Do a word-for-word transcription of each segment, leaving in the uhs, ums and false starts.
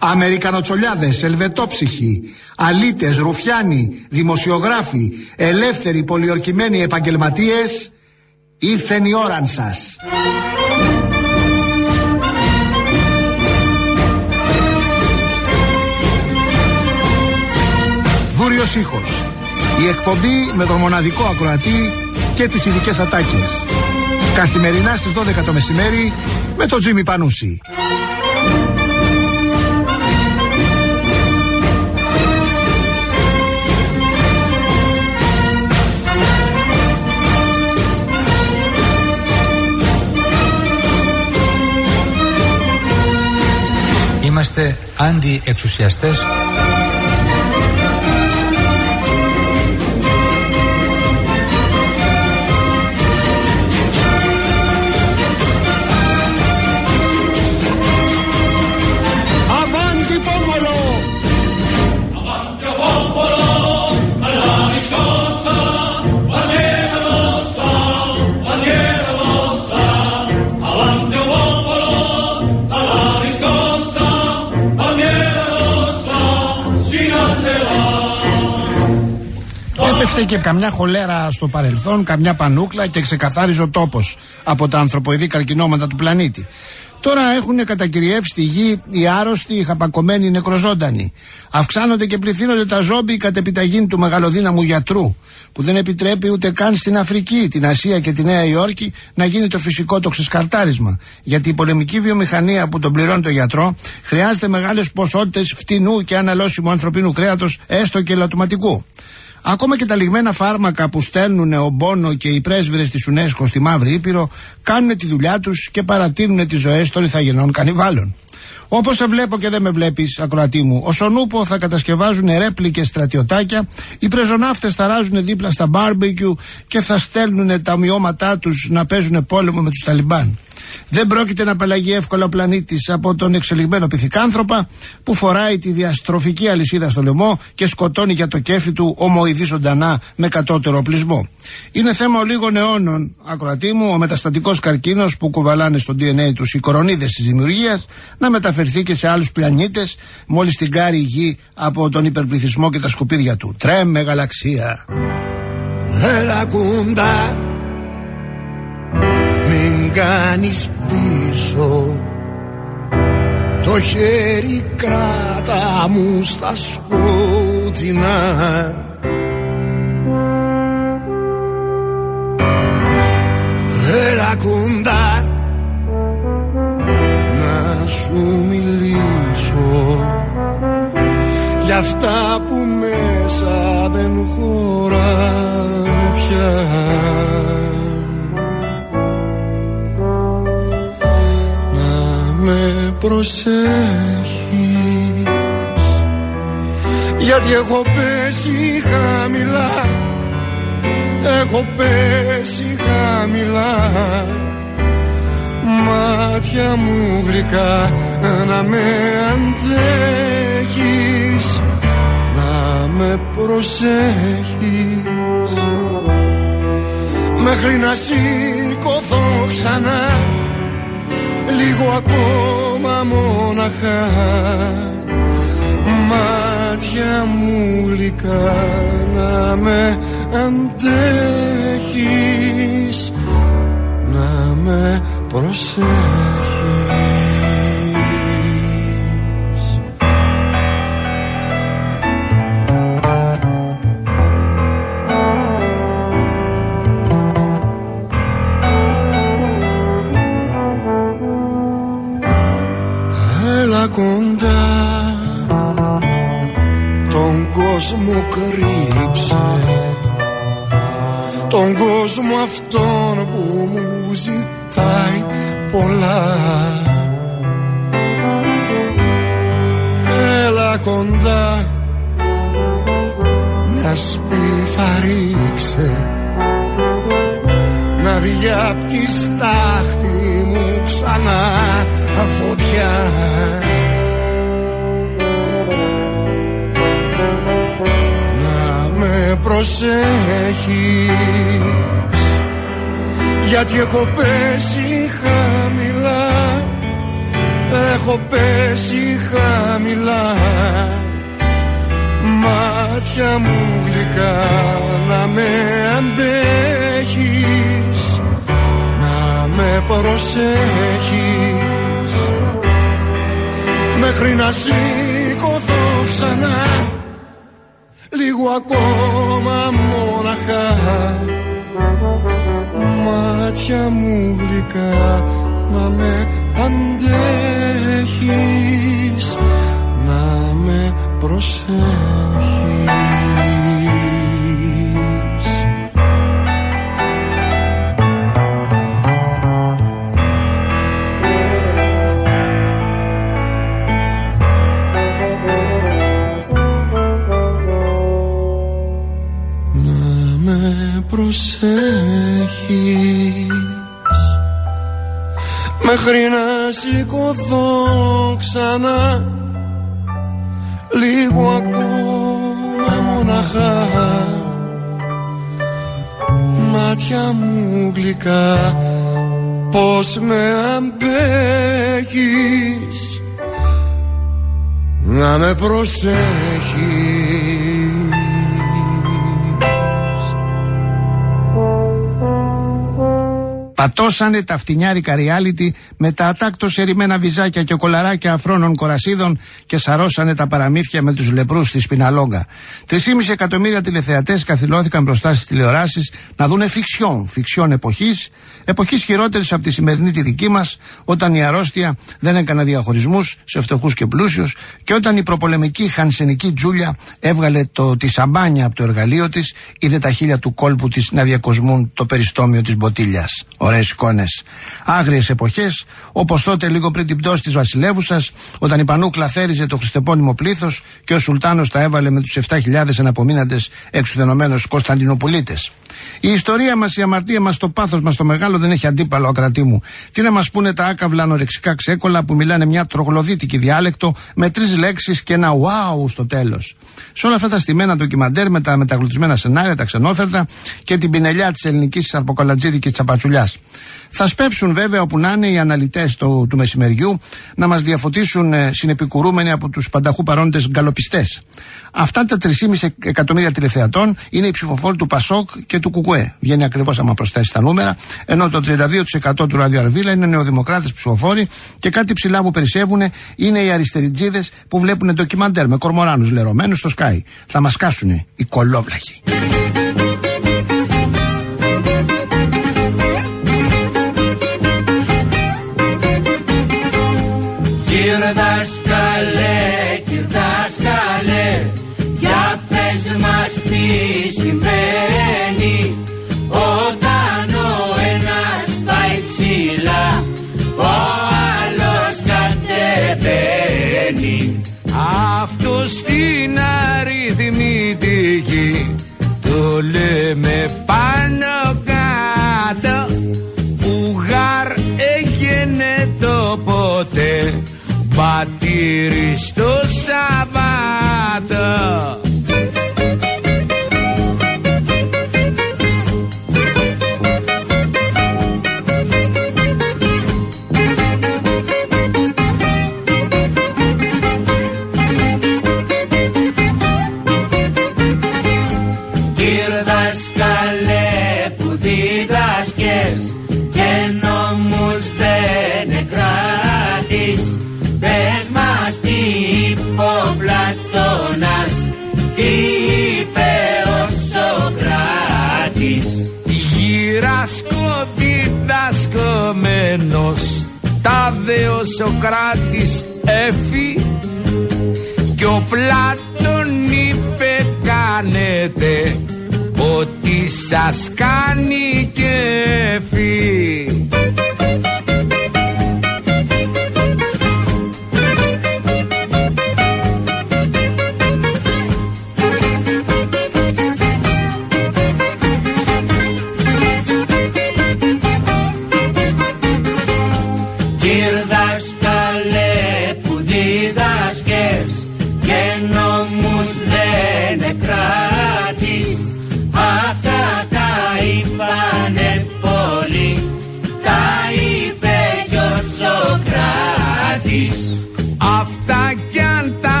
Αμερικανοτσολιάδες, ελβετόψυχοι, αλήτες, ρουφιάνοι, δημοσιογράφοι, ελεύθεροι, πολιορκημένοι επαγγελματίες, ήρθεν η ώραν σας. Βούριος ήχος. Η εκπομπή με τον μοναδικό ακροατή και τις ειδικές ατάκες. Καθημερινά στις δώδεκα το μεσημέρι με τον Τζίμι Πανούση. Είμαστε αντιεξουσιαστές. Έπεφτε και καμιά χολέρα στο παρελθόν, καμιά πανούκλα και ξεκαθάριζε ο τόπος από τα ανθρωποειδή καρκινώματα του πλανήτη. Τώρα έχουν κατακυριεύσει τη γη οι άρρωστοι, οι χαπακωμένοι, οι νεκροζώντανοι. Αυξάνονται και πληθύνονται τα ζόμπι κατ' επιταγή του μεγαλοδύναμου γιατρού, που δεν επιτρέπει ούτε καν στην Αφρική, την Ασία και τη Νέα Υόρκη να γίνει το φυσικό το ξεσκαρτάρισμα. Γιατί η πολεμική βιομηχανία που τον πληρώνει το γιατρό χρειάζεται μεγάλες ποσότητες φτηνού και αναλώσιμου ανθρωπίνου κρέατος, έστω και ελαττωματικού. Ακόμα και τα λιγμένα φάρμακα που στέλνουν ο Μπόνο και οι πρέσβυρες της UNESCO στη Μαύρη Ήπειρο κάνουν τη δουλειά τους και παρατείνουν τις ζωές των ηθαγενών κανιβάλων. Όπως σε βλέπω και δεν με βλέπεις, ακροατή μου, ως τον Ούπο θα κατασκευάζουν ρέπλι και στρατιωτάκια, οι πρεζοναύτες θα ράζουν δίπλα στα μπάρμπεκιου και θα στέλνουν τα ομοιώματά τους να παίζουν πόλεμο με τους Ταλιμπάν. Δεν πρόκειται να απαλλαγεί εύκολα ο πλανήτης από τον εξελιγμένο πυθικάνθρωπα που φοράει τη διαστροφική αλυσίδα στο λαιμό και σκοτώνει για το κέφι του ομοειδή ζωντανά με κατώτερο οπλισμό. Είναι θέμα ολίγων αιώνων, ακροατή μου, ο μεταστατικός καρκίνος που κουβαλάνε στο ντι εν έι τους οι κορονίδες της δημιουργίας να μεταφερθεί και σε άλλους πλανήτες μόλις την κάρει η γη από τον υπερπληθυσμό και τα σκουπίδια του. Τρέμε γαλαξία. Έλα κουντά, μην κάνεις πίσω, το χέρι κράτα μου στα σκότεινα. Έλα κοντά να σου μιλήσω για αυτά που μέσα δεν χωράνε πια. Με προσέχεις, γιατί έχω πέσει χαμηλά, έχω πέσει χαμηλά. Μάτια μου γλυκά να με αντέχεις, να με προσέχεις, μέχρι να σηκωθώ ξανά λίγο ακόμα μόναχα. Μάτια μου γλυκά να με αντέχεις, να με προσέχεις. Κοντά τον κόσμο κρύψε, τον κόσμο αυτόν που μου ζητάει πολλά. Έλα κοντά, μια σπίθα ρίξε, να βγει απ' τη στάχτη μου ξανά φωτιά. Προσέχεις, γιατί έχω πέσει χαμηλά, έχω πέσει χαμηλά. Μάτια μου γλυκά να με αντέχεις, να με προσέχεις, μέχρι να σηκωθώ ξανά, λίγο ακόμα μόναχα. Μάτια μου γλυκά να με αντέχεις, να με προσέχεις. Να με προσέχεις, μέχρι να σηκωθώ ξανά, λίγο ακόμα μοναχά. Μάτια μου γλυκά, πως με αντέχεις, να με προσέχεις. Πατώσανε τα φτηνιάρικα reality με τα ατάκτως ερημένα βυζάκια και κολαράκια αφρόνων κορασίδων και σαρώσανε τα παραμύθια με τους λεπρούς στη Σπιναλόγκα. Τρεισήμισι εκατομμύρια τηλεθεατές καθυλώθηκαν μπροστά στις τηλεοράσεις να δούνε φιξιόν, φιξιόν εποχής, εποχής χειρότερης από τη σημερινή τη δική μας, όταν η αρρώστια δεν έκανε διαχωρισμούς σε φτωχούς και πλούσιους και όταν η προπολεμική χανσενική Τζούλια έβγαλε το, τη σαμπάνια από το εργαλείο της, είδε τα χείλια του κόλπου της να διακοσμούν το περιστόμιο της μποτίλιας. Ωραίες εικόνες. Άγριες εποχές, όπως τότε λίγο πριν την πτώση της βασιλεύουσας, όταν η Πανούκλα θέριζε το χριστεπώνυμο πλήθος και ο Σουλτάνος τα έβαλε με τους επτά χιλιάδες αναπομείναντες εξουδενωμένους Κωνσταντινοπολίτες. Η ιστορία μας, η αμαρτία μας, το πάθος μας το μεγάλο δεν έχει αντίπαλο, ακρατή μου. Τι να μας πούνε τα άκαυλα ανορεξικά ξέκολα που μιλάνε μια τρογλωδίτικη διάλεκτο με τρεις λέξεις και ένα wow στο τέλος. Σε όλα αυτά τα στημένα ντοκιμαντέρ με τα μεταγλωτισμένα σενάρια, τα ξενόφερτα και την πινελιά της ελληνικής αρποκολατζίδικης τσαπατσουλιάς. Θα σπεύσουν βέβαια όπου να είναι οι αναλυτές του, του μεσημεριού να μας διαφωτίσουν ε, συνεπικουρούμενοι από τους πανταχού παρόντες γκαλοπιστές. Αυτά τα τρεισήμισι εκατομμύρια τηλεθεατών είναι οι ψηφοφόροι του Πασόκ και του Κουκουέ. Βγαίνει ακριβώς άμα προσθέσει τα νούμερα, ενώ το τριάντα δύο τοις εκατό του Ράδιο Αρβίλα είναι νεοδημοκράτες ψηφοφόροι και κάτι ψηλά που περισσεύουν είναι οι αριστεριτζίδες που βλέπουν ντοκιμαντέρ με κορμοράνους λερωμένους στο Sky. Θα μας κάσουνε οι κολόβλαχοι. Κυρ δάσκαλε, κυρ δάσκαλε, για πες μας τι συμβαίνει όταν ο ένας πάει ψηλά, ο άλλος κατεβαίνει. Αυτό στην αριθμητική το λέμε πάνω κάτω, που γαρ έγινε το ποτέ πατήρι στο Σαββάτο. Κυρ δάσκαλε που διδάσκες και νόμους δεν εκράτης, πες μας τι είπε ο Πλατώνας, τι είπε ο Σοκράτης. Γυράσκω διδασκομένος, τάδε ο Σοκράτης έφη κι ο Πλάτων είπε κάνετε ό,τι σας κάνει κέφι. Κυρ δάσκαλε που διδάσκες και νόμους δεν εκράτης, αυτά τα είπανε πολλοί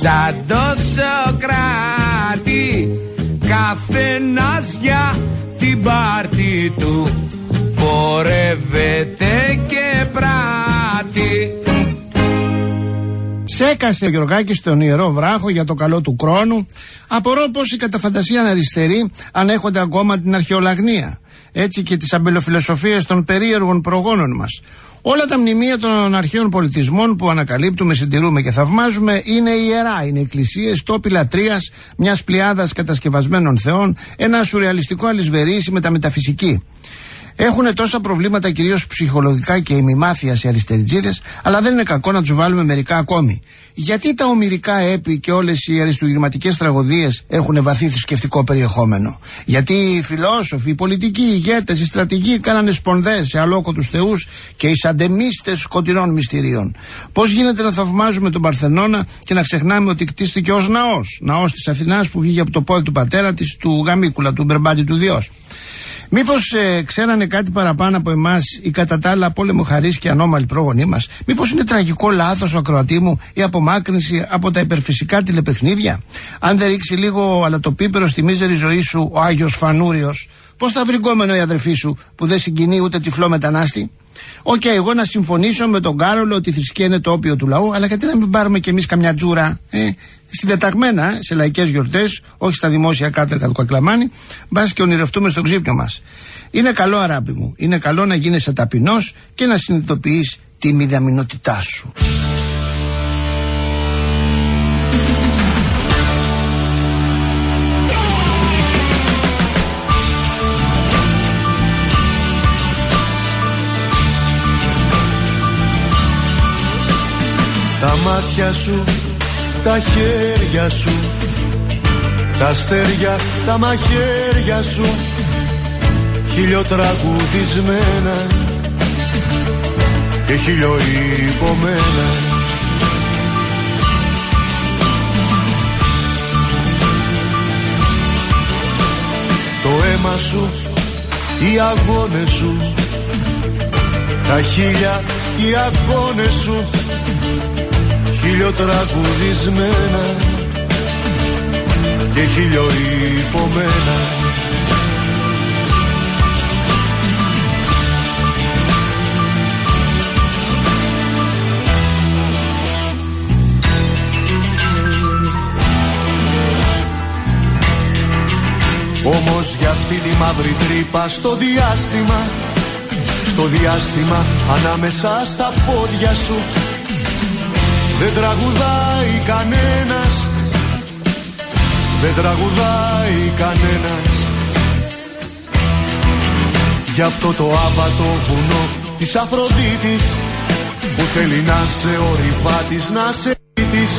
σαν το Σοκράτη, καθένας για την πάρτη του πορεύεται και πράττει. Ψέκασε ο Γιωργάκης στον Ιερό Βράχο για το καλό του χρόνου. Απορώ πως οι κατά φαντασία αριστεροί ανέχονται ακόμα την αρχαιολαγνία, έτσι και τις αμπελοφιλοσοφίες των περίεργων προγόνων μας. Όλα τα μνημεία των αρχαίων πολιτισμών που ανακαλύπτουμε, συντηρούμε και θαυμάζουμε είναι ιερά. Είναι εκκλησίες, τόποι λατρείας μιας πλειάδας κατασκευασμένων θεών, ένα σουρεαλιστικό αλυσβερίσι με τα μεταφυσική. Έχουν τόσα προβλήματα, κυρίως ψυχολογικά και ημιμάθειας οι αριστεριτζίδες, αλλά δεν είναι κακό να τους βάλουμε μερικά ακόμη. Γιατί τα ομηρικά έπι και όλες οι αριστουργηματικές τραγωδίες έχουν βαθύ θρησκευτικό περιεχόμενο? Γιατί οι φιλόσοφοι, οι πολιτικοί, οι ηγέτες, οι στρατηγοί κάνανε σπονδές σε αλόκοτους θεούς και οι σαντεμίστες σκοτεινών μυστηρίων? Πώς γίνεται να θαυμάζουμε τον Παρθενώνα και να ξεχνάμε ότι κτίστηκε ως ναός, ναός της Αθηνάς που βγήκε από το πόδι του πατέρα της, του Γαμίκουλα, του Μπερμπάτη του Διός? Μήπως ε, ξέρανε κάτι παραπάνω από εμάς οι κατά τα άλλα πόλεμο-χαρείς και ανώμαλοι πρόγονοί μας? Μήπως είναι τραγικό λάθος, ο ακροατή μου, η απομάκρυνση από τα υπερφυσικά τηλεπαιχνίδια? Αν δεν ρίξει λίγο αλατοπίπερο στη μίζερη ζωή σου ο Άγιος Φανούριος, πώς θα βρει γκόμενο η αδερφή σου που δεν συγκινεί ούτε τυφλό μετανάστη? Οκ, okay, εγώ να συμφωνήσω με τον Κάρολο ότι η θρησκεία είναι το όπιο του λαού, αλλά γιατί να μην πάρουμε κι εμείς καμιά τζούρα, ε, συντεταγμένα σε λαϊκές γιορτές, όχι στα δημόσια κάτρεκα του Κακλαμάνη, μπας και ονειρευτούμε στο ξύπνιο μας. Είναι καλό, αράπη μου, είναι καλό να γίνεσαι ταπεινός και να συνειδητοποιείς τη μηδαμινότητά σου. Τα μάτια σου, τα χέρια σου, τα αστέρια, τα μαχαίρια σου, χιλιοτραγουδισμένα και χιλιοϊπωμένα. Το αίμα σου, οι αγώνες σου, τα χίλια, οι αγώνες σου, χιλιοτραγουδισμένα και χιλιοϊπωμένα. Όμως για αυτή τη μαύρη τρύπα στο διάστημα, στο διάστημα ανάμεσα στα πόδια σου, δεν τραγουδάει κανένας, δεν τραγουδάει κανένας. Γι' αυτό το άβατο βουνό της Αφροδίτης που θέλει να σε ορειβάτης, να σε πίτης,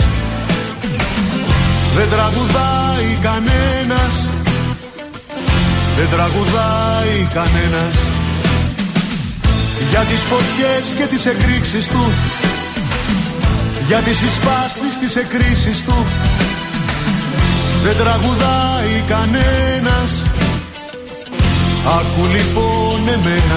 δεν τραγουδάει κανένας, δεν τραγουδάει κανένας. Για τις φωτιές και τις εκρήξεις του, για τις εισπάσεις, τις εκκρίσεις του, δεν τραγουδάει κανένας. Άκου λοιπόν εμένα.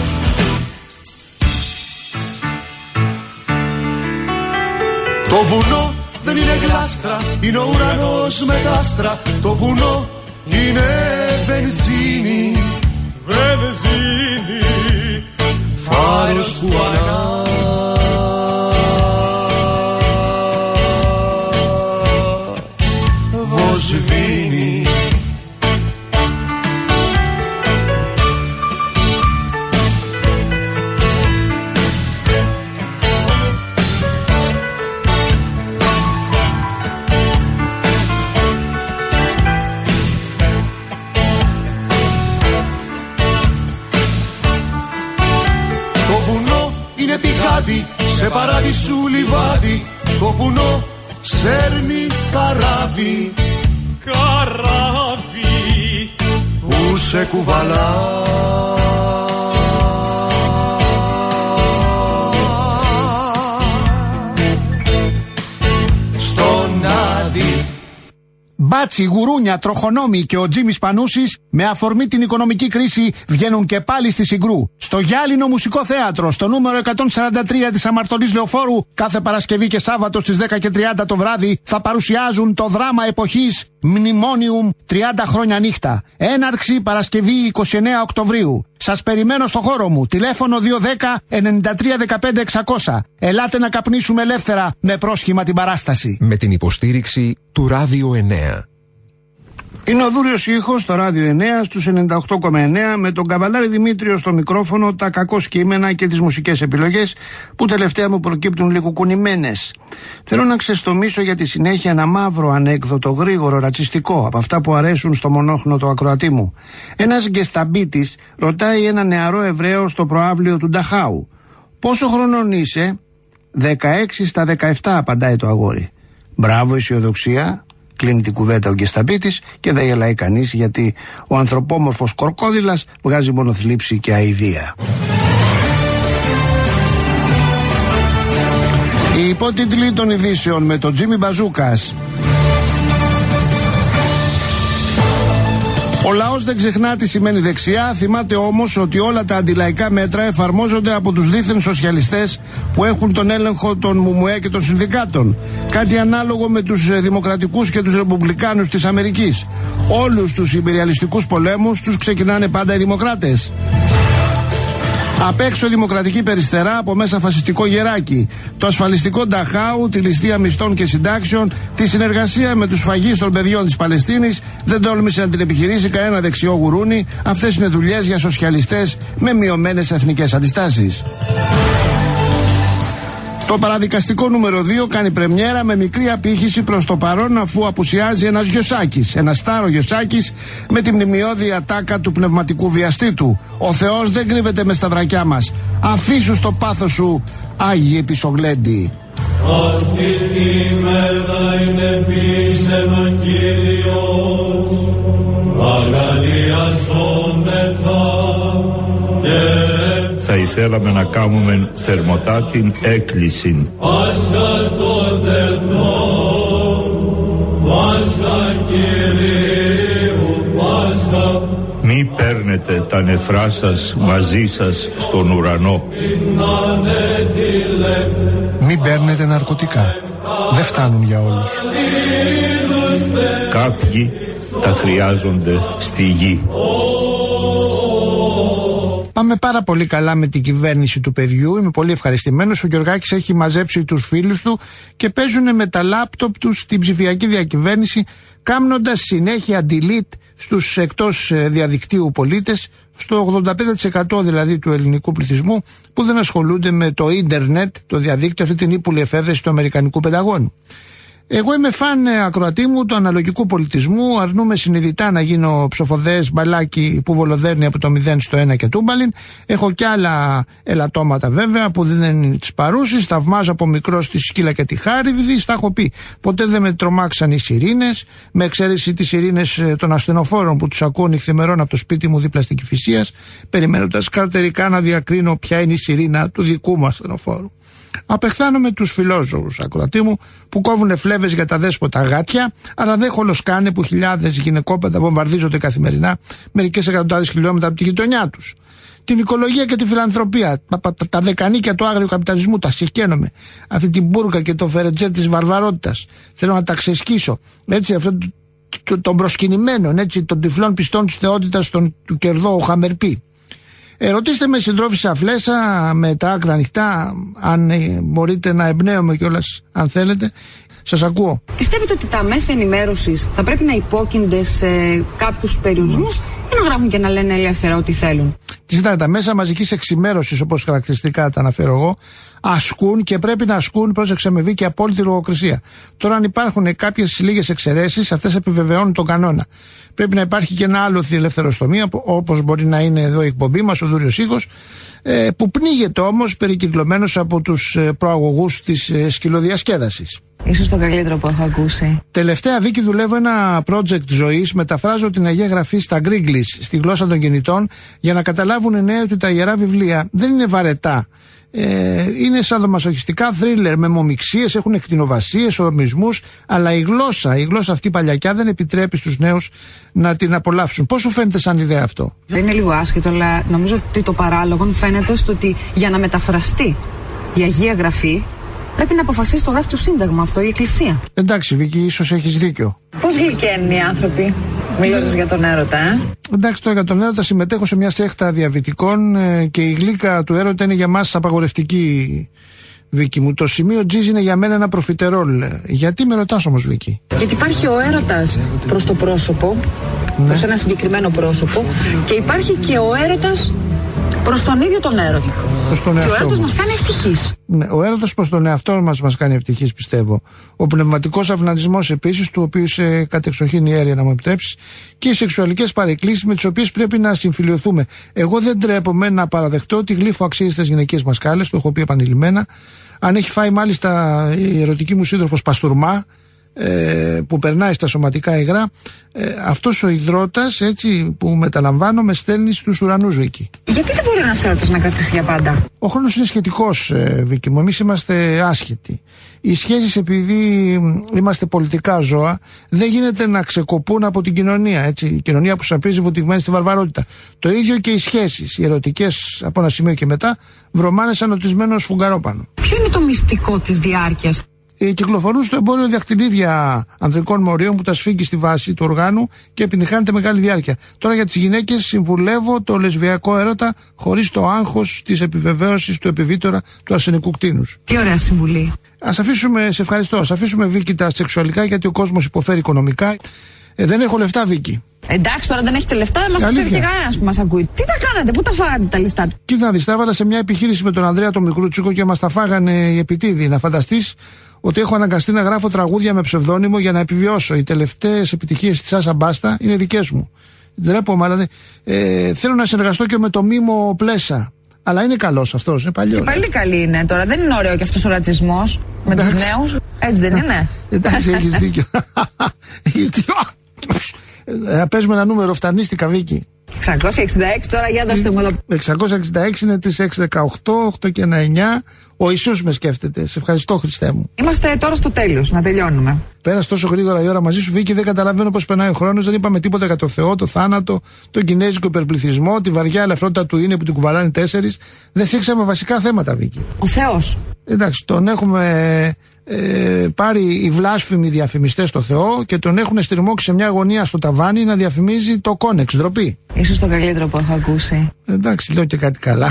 Το βουνό δεν είναι γλάστρα, είναι ο ουρανός με τα άστρα. Το βουνό είναι βενζίνη, βενζίνη, φάρος που ανά σβήνει. Το βουνό είναι πηγάδι, σε παράδεισου λιβάδι. Το βουνό σέρνει καράβι, καράβι που σε κουβαλά. Μπα Μπάτσι, Γουρούνια, Τροχονόμη και ο Τζίμις Πανούσης με αφορμή την οικονομική κρίση βγαίνουν και πάλι στη Συγκρού. Στο Γυάλινο Μουσικό Θέατρο, στο νούμερο εκατόν σαράντα τρία της Αμαρτωλής Λεωφόρου, κάθε Παρασκευή και Σάββατο στις δέκα και τριάντα το βράδυ θα παρουσιάζουν το δράμα εποχής Μνημόνιουμ τριάντα χρόνια νύχτα. Έναρξη Παρασκευή εικοστή ενάτη Οκτωβρίου. Σας περιμένω στο χώρο μου. Τηλέφωνο δύο ένα μηδέν εννιά τρία ένα πέντε εξακόσια. Ελάτε να καπνίσουμε ελεύθερα με πρόσχημα την παράσταση. Με την υποστήριξη του Ράδιο εννέα. Είναι ο Δούριος ήχος στο Ράδιο εννέα στους ενενήντα οκτώ κόμμα εννέα με τον Καβαλάρη Δημήτριο στο μικρόφωνο, τα κακό κείμενα και τις μουσικές επιλογές που τελευταία μου προκύπτουν λίγο κουνημένες. Θέλω να ξεστομίσω για τη συνέχεια ένα μαύρο ανέκδοτο, γρήγορο, ρατσιστικό, από αυτά που αρέσουν στο μονόχνοτο ακροατή μου. Ένας γκεσταμπίτης ρωτάει ένα νεαρό Εβραίο στο προαύλιο του Νταχάου. «Πόσο χρονών είσαι?» «δεκαέξι στα δεκαεπτά», απαντάει το αγόρι. «Μπράβο, αισιοδοξία». Κλείνει την κουβέντα ο γκεσταμπίτης και δεν γελάει κανείς, γιατί ο ανθρωπόμορφος κορκόδηλας βγάζει μόνο θλίψη και αηδία. Οι υπότιτλοι των ειδήσεων με τον Τζίμι Μπαζούκας. Ο λαός δεν ξεχνά τι σημαίνει δεξιά, θυμάται όμως ότι όλα τα αντιλαϊκά μέτρα εφαρμόζονται από τους δίθεν σοσιαλιστές που έχουν τον έλεγχο των ΜΟΜΟΕ και των συνδικάτων. Κάτι ανάλογο με τους δημοκρατικούς και τους ρεπουμπλικάνους της Αμερικής. Όλους τους ιμπεριαλιστικούς πολέμους τους ξεκινάνε πάντα οι δημοκράτες. Απ' έξω δημοκρατική περιστερά, από μέσα φασιστικό γεράκι. Το ασφαλιστικό Νταχάου, τη ληστεία μισθών και συντάξεων, τη συνεργασία με τους σφαγείς των παιδιών της Παλαιστίνης, δεν τόλμησε να την επιχειρήσει κανένα δεξιό γουρούνι. Αυτές είναι δουλειές για σοσιαλιστές με μειωμένες εθνικές αντιστάσεις. Το παραδικαστικό νούμερο δύο κάνει πρεμιέρα με μικρή απήχηση προς το παρόν, αφού απουσιάζει ένας Γιωσάκης, ένας Στάρο Γιωσάκης με τη μνημειώδη ατάκα του πνευματικού βιαστή του. Ο Θεός δεν κρύβεται με στα βρακιά μας. Αφήσου στο πάθος σου, Άγιε Πισογλέντη. Αυτή τη μέρα είναι πίσεν ο Κύριος, αγαλιασόμεθα και θα ήθελαμε να κάνουμε θερμοτά την έκκληση. Πάσχα των εθνών, Πάσχα Κυρίου, Πάσχα. Μη παίρνετε τα νεφρά σας μαζί σας στον ουρανό. Μην παίρνετε ναρκωτικά. Δεν φτάνουν για όλους. Κάποιοι τα χρειάζονται στη γη. Πάμε πάρα πολύ καλά με την κυβέρνηση του παιδιού. Είμαι πολύ ευχαριστημένος. Ο Γιωργάκης έχει μαζέψει τους φίλους του και παίζουν με τα λάπτοπ τους την ψηφιακή διακυβέρνηση, κάνοντας συνέχεια delete στους εκτός διαδικτύου πολίτες, στο ογδόντα πέντε τοις εκατό δηλαδή του ελληνικού πληθυσμού που δεν ασχολούνται με το ίντερνετ, το διαδίκτυο, αυτή την ύπουλη εφεύρεση του Αμερικανικού Πενταγώνου. Εγώ είμαι φαν ακροατή μου του αναλογικού πολιτισμού. Αρνούμε συνειδητά να γίνω ψοφοδές μπαλάκι που βολοδέρνει από το μηδέν στο ένα και τούμπαλιν. Έχω κι άλλα ελαττώματα βέβαια που δεν είναι τις παρούσεις. Θαυμάζω από μικρός τη σκύλα και τη χάριδη. Στα έχω πει. Ποτέ δεν με τρομάξαν οι σιρήνες. Με εξαίρεση τις σιρήνες των ασθενοφόρων που τους ακούω νυχθημερών από το σπίτι μου δίπλα στην Κηφισίας, περιμένοντας καρτερικά να διακρίνω ποια είναι η σιρήνα του δικού μου ασθενοφόρου. Απεχθάνομαι τους φιλόζωους ακροατή μου που κόβουν φλέβες για τα δέσποτα γάτια, αλλά δεν χολοσκάνε που χιλιάδες γυναικόπαιδα βομβαρδίζονται καθημερινά μερικές εκατοντάδες χιλιόμετρα από τη γειτονιά τους. Την οικολογία και τη φιλανθρωπία, τα, τα, τα δεκανίκια του άγριου καπιταλισμού, τα συχαίνομαι. Αυτή την μπουρκα και το φερετζέ της βαρβαρότητας. Θέλω να τα ξεσκίσω. Έτσι, αυτό το, το, των προσκυνημένων, έτσι, των τυφλών πιστών της θεότητας του Κερδόου Χαμερπή. Ε, ρωτήστε με, συντρόφισσα Φλέσσα, με τα άκρα ανοιχτά, αν ε, μπορείτε να εμπνέομαι κιόλας, αν θέλετε. Σας ακούω. Πιστεύετε ότι τα μέσα ενημέρωσης θα πρέπει να υπόκεινται σε κάποιους περιορισμούς ή να γράφουν και να λένε ελεύθερα ό,τι θέλουν? Τι ζητάνε, τα μέσα μαζικής εξημέρωσης, όπως χαρακτηριστικά τα αναφέρω εγώ, ασκούν και πρέπει να ασκούν, πρόσεξε με, και απόλυτη λογοκρισία. Τώρα, αν υπάρχουν κάποιες λίγες εξαιρέσεις, αυτές επιβεβαιώνουν τον κανόνα. Πρέπει να υπάρχει και ένα άλλο ελευθεροστομία, όπως μπορεί να είναι εδώ η εκπομπή μας, ο Δούριος Ήχος, που πνίγεται όμως περικυκλωμένος από τους προαγωγούς της σκυλοδιασκέδασης. Ίσως το καλύτερο που έχω ακούσει. Τελευταία, Βίκη, δουλεύω ένα project ζωής. Μεταφράζω την Αγία Γραφή στα γκρίγκλις, στη γλώσσα των κινητών, για να καταλάβουν οι νέοι ότι τα ιερά βιβλία δεν είναι βαρετά Ε, είναι σαδομασοχιστικά θρίλερ με μομιξίες, έχουν εκτινοβασίες, ορμισμούς, αλλά η γλώσσα, η γλώσσα αυτή παλιακιά δεν επιτρέπει στους νέους να την απολαύσουν. Πώς σου φαίνεται σαν ιδέα αυτό? Είναι λίγο άσχετο, αλλά νομίζω ότι το παράλογο φαίνεται στο ότι για να μεταφραστεί η Αγία Γραφή πρέπει να αποφασίσει το γράφει το Σύνταγμα αυτό, η Εκκλησία. Εντάξει, Βίκη, ίσως έχεις δίκιο. Πώς γλυκαίνουν οι άνθρωποι, μιλώντας για τον έρωτα, ε? Εντάξει, τώρα για τον έρωτα συμμετέχω σε μια σέχτα διαβητικών ε, και η γλύκα του έρωτα είναι για μας απαγορευτική, Βίκη μου. Το σημείο G είναι για μένα ένα προφιτερόλ. Γιατί με ρωτάς όμως, Βίκη? Γιατί υπάρχει ο έρωτας προς το πρόσωπο, ναι, προς ένα συγκεκριμένο πρόσωπο, και υπάρχει και ο έρωτας προς τον ίδιο τον έρωτα. Τον και ο έρωτας μας κάνει ευτυχείς. Ναι, ο έρωτας προς τον εαυτό μας μας κάνει ευτυχείς, πιστεύω. Ο πνευματικός αυνανισμός επίσης, του οποίου είσαι κατεξοχήν ιέρεια, να μου επιτρέψεις, και οι σεξουαλικές παρεκκλήσεις με τις οποίες πρέπει να συμφιλιωθούμε. Εγώ δεν τρέπομαι να παραδεχτώ ότι γλύφω αξίζει στις γυναικείες μας σκάλες, το έχω πει επανειλημμένα. Αν έχει φάει μάλιστα η ερωτική μου σύντροφος παστούρμα, Ε, που περνάει στα σωματικά υγρά, ε, αυτός ο υδρότας, έτσι, που μεταλαμβάνω, με στέλνει στους ουρανούς, Βίκη. Γιατί δεν μπορεί ένας έρωτας να κρατήσει για πάντα? Ο χρόνος είναι σχετικός, ε, Βίκη μου. Εμείς είμαστε άσχετοι. Οι σχέσεις, επειδή είμαστε πολιτικά ζώα, δεν γίνεται να ξεκοπούν από την κοινωνία, έτσι, η κοινωνία που σαπίζει βουτυγμένη στη βαρβαρότητα. Το ίδιο και οι σχέσεις, οι ερωτικές, από ένα σημείο και μετά, βρωμάνε σαν νοτισμένο σφουγγαρόπανο. Ποιο είναι το μυστικό της διάρκειας? Ε, κυκλοφορούν στο εμπόριο δαχτυλίδια ανδρικών μορίων που τα σφίγγει στη βάση του οργάνου και επιτυχάνεται μεγάλη διάρκεια. Τώρα για τις γυναίκες συμβουλεύω το λεσβιακό έρωτα χωρίς το άγχος της επιβεβαίωσης του επιβίτορα του αρσενικού κτήνους. Τι ωραία συμβουλή. Ας αφήσουμε, σε ευχαριστώ, ας αφήσουμε, Βίκη, τα σεξουαλικά, γιατί ο κόσμος υποφέρει οικονομικά. Ε, δεν έχω λεφτά, Βίκη. Εντάξει, τώρα δεν έχετε λεφτά, δεν μας πιστεύει και κανένας που μας ακούει. Τι τα κάνατε, πού τα φάγατε τα λεφτά? Κοίτα, δεις, τα έβαλα σε μια επιχείρηση με τον Ανδρέα τον Μικρούτσικο και μας τα φάγανε οι επιτίδοι. Να φανταστείς ότι έχω αναγκαστεί να γράφω τραγούδια με ψευδόνυμο για να επιβιώσω. Οι τελευταίες επιτυχίες της Άσα Μπάστα είναι δικές μου. Ντρέπομαι, αλλά ε, θέλω να συνεργαστώ και με το Μίμο Πλέσα. Αλλά είναι καλός αυτός, είναι παλιός. Και πάλι καλή είναι τώρα. Δεν είναι ωραίο και αυτός ο ρατσισμός με τους νέους. Έτσι δεν είναι? Εντάξει, έχεις δίκιο. Έχεις δίκιο. Θα παίζουμε ένα νούμερο, φτανίστηκα, Βίκη. εξακόσια εξήντα έξι, τώρα για δώστε μου εδώ. εξακόσια εξήντα έξι είναι τις έξι δεκαοκτώ, οκτώ και ένα εννιά. Ο Ιησούς με σκέφτεται. Σε ευχαριστώ, Χριστέ μου. Είμαστε τώρα στο τέλος, να τελειώνουμε. Πέρασε τόσο γρήγορα η ώρα μαζί σου, Βίκη, δεν καταλαβαίνω πώς περνάει ο χρόνος. Δεν είπαμε τίποτα για το Θεό, το θάνατο, τον κινέζικο υπερπληθυσμό, τη βαριά ελαφρότητα του είναι που την κουβαλάνε τέσσερις. Δεν θίξαμε βασικά θέματα, Βίκη. Ο Θεός. Εντάξει, τον έχουμε ε, πάρει οι βλάσφημοι διαφημιστές στο Θεό και τον έχουν στριμώξει σε μια γωνία στο ταβάνι να διαφημίζει το Κόνεξ, ντροπή. Ίσως το καλύτερο που έχω ακούσει. Εντάξει, λέω και κάτι καλά.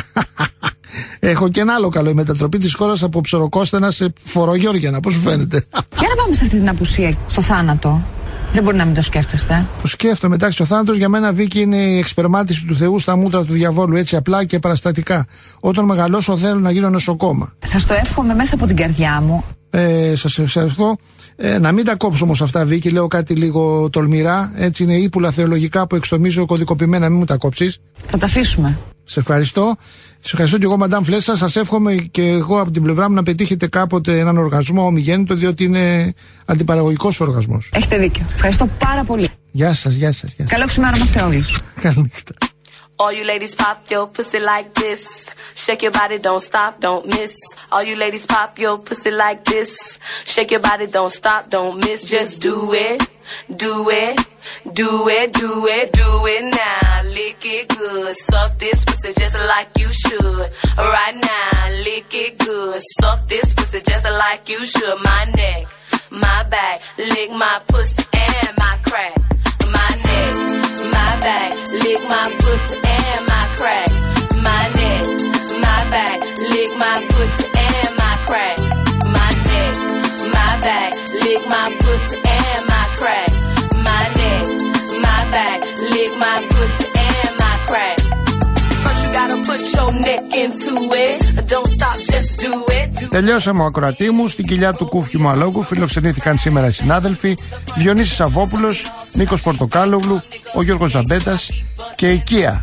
Έχω και ένα άλλο καλό, η μετατροπή της χώρας από Ψωροκόστενα σε Φορογιώργιανα. Πώς σου φαίνεται? Για να πάμε σε αυτή την απουσία, στο θάνατο. Δεν μπορεί να μην το σκέφτεστε. Το σκέφτομαι. Εντάξει, ο θάνατος για μένα, Βίκη, είναι η εξπερμάτιση του Θεού στα μούτρα του διαβόλου. Έτσι απλά και παραστατικά. Όταν μεγαλώσω, θέλω να γίνω νοσοκόμα. Σας το εύχομαι μέσα από την καρδιά μου. Ε, σας ευχαριστώ. Ε, να μην τα κόψω όμως αυτά, Βίκη. Λέω κάτι λίγο τολμηρά. Έτσι είναι ύπουλα θεολογικά που εξτομίζω κωδικοποιημένα. Μην μου τα κόψεις. Θα τα αφήσουμε. Σε ευχαριστώ. Σε ευχαριστώ και εγώ, Μαντάμ Φλέσσα. Σας εύχομαι και εγώ από την πλευρά μου να πετύχετε κάποτε έναν οργασμό ομιγέννητο, διότι είναι αντιπαραγωγικός ο οργασμός. Έχετε δίκιο. Ευχαριστώ πάρα πολύ. Γεια σας, γεια σας. Γεια σας. Καλό ξημέρωμα σε όλους. Καληνύχτα. All you ladies pop your pussy like this. Shake your body, don't stop, don't miss. All you ladies pop your pussy like this. Shake your body, don't stop, don't miss. Just do it, do it, do it, do it, do it now. Lick it good, suck this pussy just like you should. Right now, lick it good, suck this pussy just like you should. My neck, my back, lick my pussy and my crack. My neck, my back, lick my pussy and my crack. My neck, my back, lick my pussy and my crack. My neck, my back, lick my pussy and my crack. My neck, my back, lick my pussy and my crack. First you gotta put your neck into it. Don't stop, just do it. Τελειώσαμε, ο ακροατή μου. Στην κοιλιά του Κούφιου Μαλόγκου φιλοξενήθηκαν σήμερα οι συνάδελφοι Διονύσης Σαββόπουλος, Νίκος Πορτοκάλογλου, ο Γιώργος Ζαμπέτας και η Κία.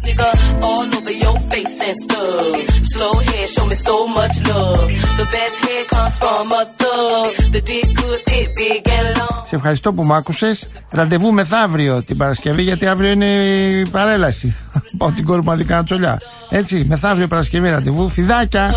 Slow head, show me so much love. The best head comes from a thug. The dick good, thick, big and long. Σε ευχαριστώ που μ' άκουσες. Ραντεβού μεθαύριο την Παρασκευή, γιατί αύριο είναι η παρέλαση. Πάω την κόρη μου να δει κανένα τσολιά. Έτσι, μεθαύριο Παρασκευή ραντεβού. Φιδάκια.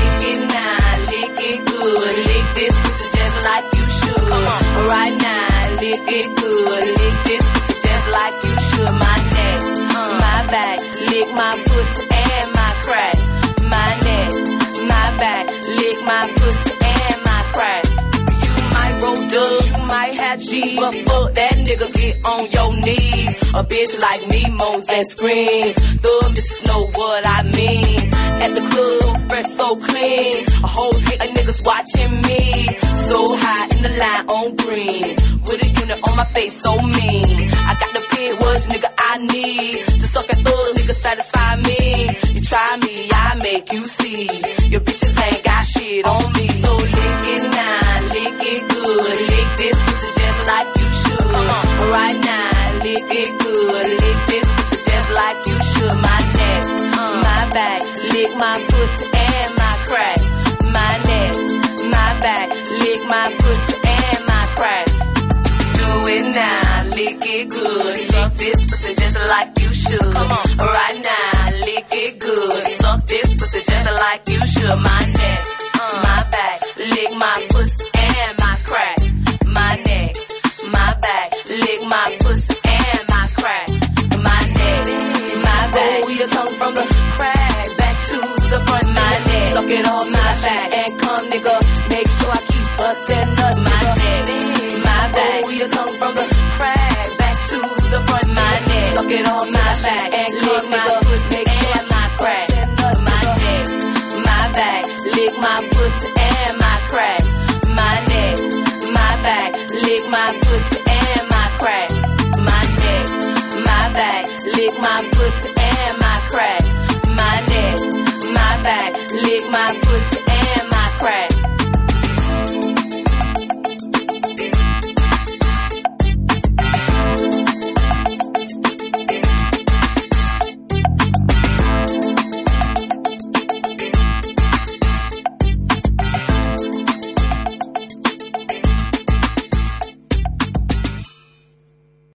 G, but fuck that nigga, get on your knees. A bitch like me moans and screams. Thug missus know what I mean. At the club, fresh so clean. A whole hate of niggas watching me. So high in the line on green. With a unit on my face so mean. I got the pit was nigga I need. To suck a thug nigga satisfy me. You try me, I make you see. Your bitches ain't got shit on me. So lick it now, lick it good, lick this like you should. Right now, lick it good, lick this just like you should. My neck, uh, my back, lick my pussy and my crack. My neck, my back, lick my pussy and my crack. Do it now, lick it good, lick this pussy just like you should. Come on, right now, lick it good, suck this pussy just like you should. My neck, uh, my back, lick my pussy and my crack. My neck, my back, lick my pussy and my crack. My neck, my back, pull your tongue from the crack back to the front. My neck, suck it on my back and come, nigga. Make sure I keep bustin' up. My neck, my back, pull your tongue from the crack back to the front. My neck, suck it on my back